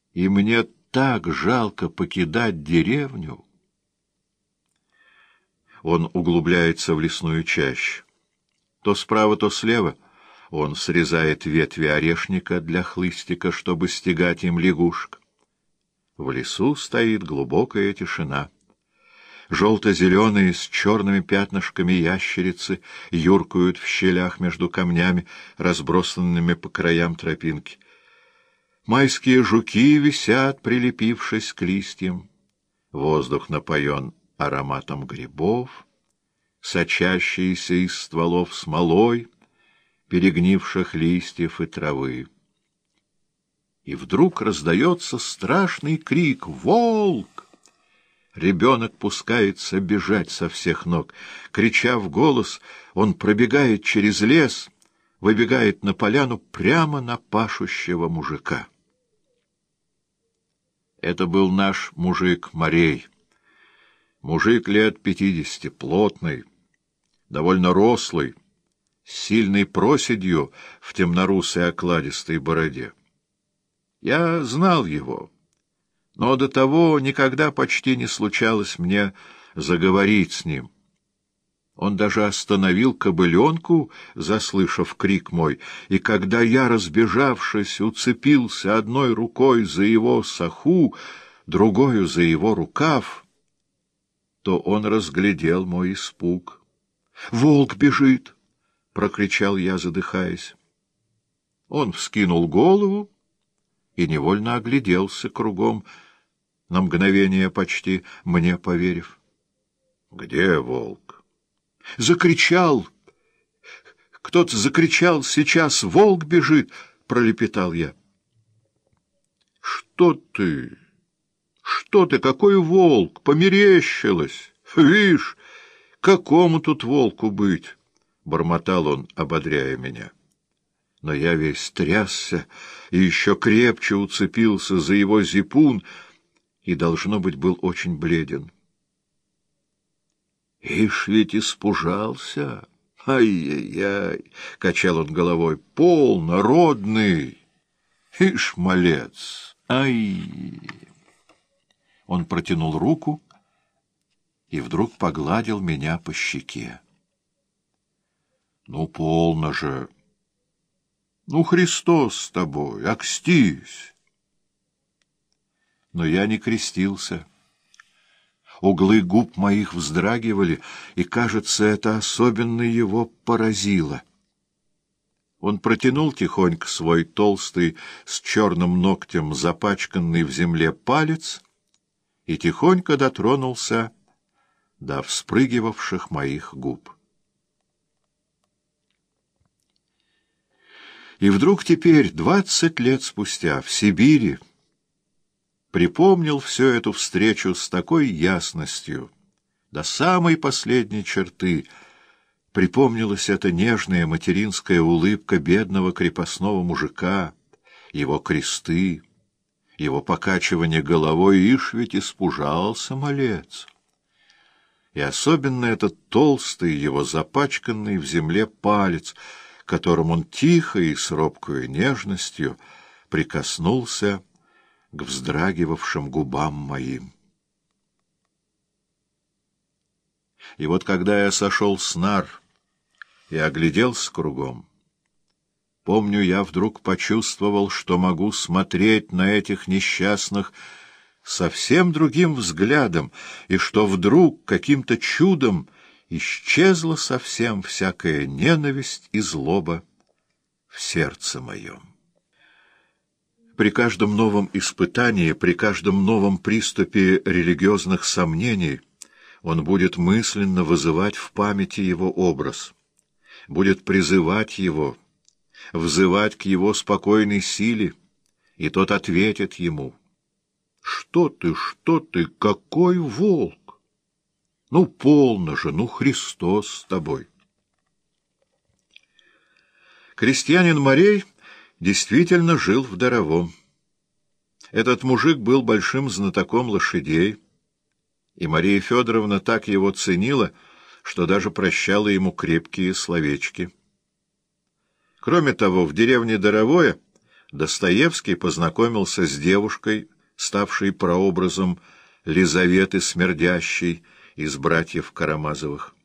и мне так жалко покидать деревню. Он углубляется в лесную чащу. То справа, то слева он срезает ветви орешника для хлыстика, чтобы стегать им лягушек. В лесу стоит глубокая тишина. Желто-зеленые с черными пятнышками ящерицы юркают в щелях между камнями, разбросанными по краям тропинки. Майские жуки висят, прилепившись к листьям. Воздух напоен ароматом грибов, сочащиеся из стволов смолой, перегнивших листьев и травы. И вдруг раздается страшный крик: «Волк!» Ребенок пускается бежать со всех ног. Крича в голос, он пробегает через лес, выбегает на поляну прямо на пашущего мужика. Это был наш мужик Марей. Мужик лет 50, плотный, довольно рослый, с сильной проседью в темнорусой окладистой бороде. Я знал его, но до того никогда почти не случалось мне заговорить с ним. Он даже остановил кобыленку, заслышав крик мой, и когда я, разбежавшись, уцепился одной рукой за его саху, другою за его рукав, то он разглядел мой испуг. «Волк бежит!» — прокричал я, задыхаясь. Он вскинул голову и невольно огляделся кругом, на мгновение почти мне поверив. «Где волк?» «Закричал! Кто-то закричал: сейчас волк бежит!» — пролепетал я. «Что ты? Что ты? Какой волк? Померещилось! Вишь, какому тут волку быть?» — бормотал он, ободряя меня. Но я весь трясся и еще крепче уцепился за его зипун и, должно быть, был очень бледен. «Ишь ведь испужался! Ай-яй-яй!» — качал он головой. «Полно, родный! Ишь, малец! Ай!» Он протянул руку и вдруг погладил меня по щеке. «Ну, полно же! Ну, Христос с тобой! Окстись!» Но я не крестился. Углы губ моих вздрагивали, и, кажется, это особенно его поразило. Он протянул тихонько свой толстый, с черным ногтем запачканный в земле палец и тихонько дотронулся до вспрыгивавших моих губ. И вдруг теперь, 20 лет спустя, в Сибири, припомнил всю эту встречу с такой ясностью, до самой последней черты припомнилась эта нежная материнская улыбка бедного крепостного мужика, его кресты, его покачивание головой, ишь ведь испужался малец. И особенно этот толстый, его запачканный в земле палец, которым он тихо и с робкою нежностью прикоснулся к вздрагивавшим губам моим. И вот когда я сошел с нар и огляделся кругом, помню, я вдруг почувствовал, что могу смотреть на этих несчастных совсем другим взглядом, и что вдруг каким-то чудом исчезла совсем всякая ненависть и злоба в сердце моем. При каждом новом испытании, при каждом новом приступе религиозных сомнений он будет мысленно вызывать в памяти его образ, будет призывать его, взывать к его спокойной силе, и тот ответит ему: что ты, какой волк? Ну, полно же, ну, Христос с тобой!» Крестьянин Марей действительно жил в Даровом. Этот мужик был большим знатоком лошадей, и Мария Федоровна так его ценила, что даже прощала ему крепкие словечки. Кроме того, в деревне Даровое Достоевский познакомился с девушкой, ставшей прообразом Лизаветы Смердящей из «Братьев Карамазовых».